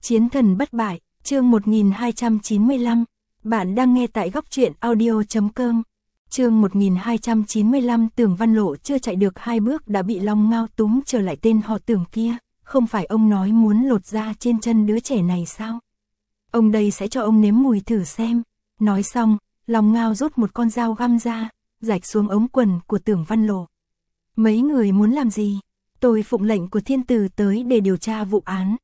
Chiến thần bất bại, chương 1295. Bạn đang nghe tại góc truyện audio.com. Chương 1295. Tưởng Văn Lộ chưa chạy được 2 bước đã bị Long Ngao túm trở lại. Tên họ Tưởng kia, không phải ông nói muốn lột da trên chân đứa trẻ này sao? Ông đây sẽ cho ông nếm mùi thử xem. Nói xong, Long Ngao rút một con dao găm ra, rạch xuống ống quần của Tưởng Văn Lộ. Mấy người muốn làm gì? Tôi phụng lệnh của thiên tử tới để điều tra vụ án.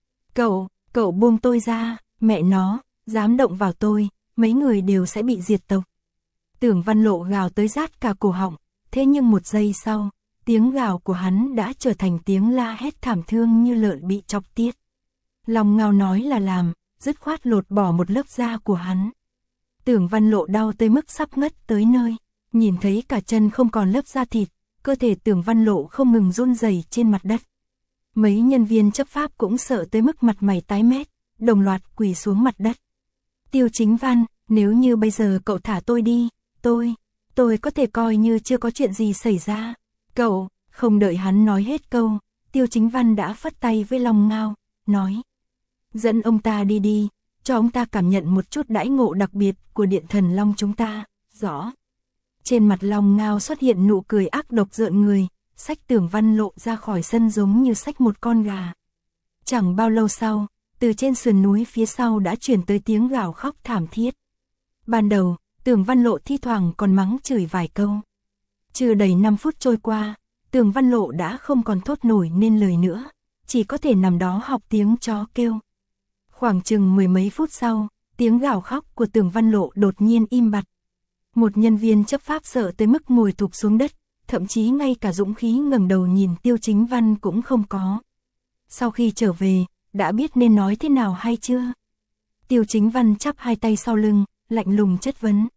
Cậu buông tôi ra, mẹ nó, dám động vào tôi, mấy người đều sẽ bị diệt tộc. Tưởng Văn Lộ gào tới rát cả cổ họng, thế nhưng một giây sau, tiếng gào của hắn đã trở thành tiếng la hét thảm thương như lợn bị chọc tiết. Long Ngao nói là làm, dứt khoát lột bỏ một lớp da của hắn. Tưởng Văn Lộ đau tới mức sắp ngất tới nơi, nhìn thấy cả chân không còn lớp da thịt, cơ thể Tưởng Văn Lộ không ngừng run rẩy trên mặt đất. Mấy nhân viên chấp pháp cũng sợ tới mức mặt mày tái mét, đồng loạt quỳ xuống mặt đất. Tiêu Chính Văn, nếu như bây giờ cậu thả tôi đi, tôi có thể coi như chưa có chuyện gì xảy ra. Cậu, không đợi hắn nói hết câu, Tiêu Chính Văn đã phất tay với Long Ngao, nói. Dẫn ông ta đi, cho ông ta cảm nhận một chút đãi ngộ đặc biệt của Điện Thần Long chúng ta, rõ. Trên mặt Long Ngao xuất hiện nụ cười ác độc rợn người, xách Tưởng Văn Lộ ra khỏi sân giống như xách một con gà. Chẳng bao lâu sau, từ trên sườn núi phía sau đã chuyển tới tiếng gào khóc thảm thiết. Ban đầu, Tưởng Văn Lộ thi thoảng còn mắng chửi vài câu. Chưa đầy 5 phút trôi qua, Tưởng Văn Lộ đã không còn thốt nổi nên lời nữa, chỉ có thể nằm đó học tiếng chó kêu. Khoảng chừng 10 mấy phút sau, tiếng gào khóc của Tưởng Văn Lộ đột nhiên im bặt. Một nhân viên chấp pháp sợ tới mức ngồi thụp xuống đất, thậm chí ngay cả dũng khí ngẩng đầu nhìn Tiêu Chính Văn cũng không có. Sau khi trở về, đã biết nên nói thế nào hay chưa? Tiêu Chính Văn chắp hai tay sau lưng, lạnh lùng chất vấn.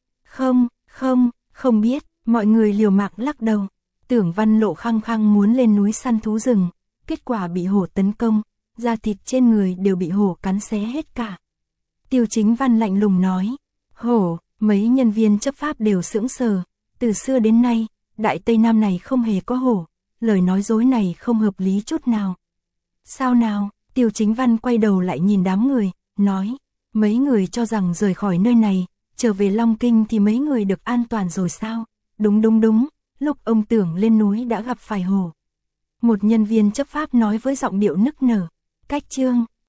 Không biết, mọi người liều mạng lắc đầu. Tưởng Văn Lộ khăng khăng muốn lên núi săn thú rừng, kết quả bị hổ tấn công, da thịt trên người đều bị hổ cắn xé hết cả. Tiêu Chính Văn lạnh lùng nói, hổ, mấy nhân viên chấp pháp đều sững sờ, từ xưa đến nay, Đại Tây Nam này không hề có hổ, lời nói dối này không hợp lý chút nào. Sao nào? Tiêu Chính Văn quay đầu lại nhìn đám người, nói, mấy người cho rằng rời khỏi nơi này, trở về Long Kinh thì mấy người được an toàn rồi sao? Đúng, lúc ông Tưởng lên núi đã gặp phải hổ. Một nhân viên chấp pháp nói với giọng điệu nức nở, cách chương.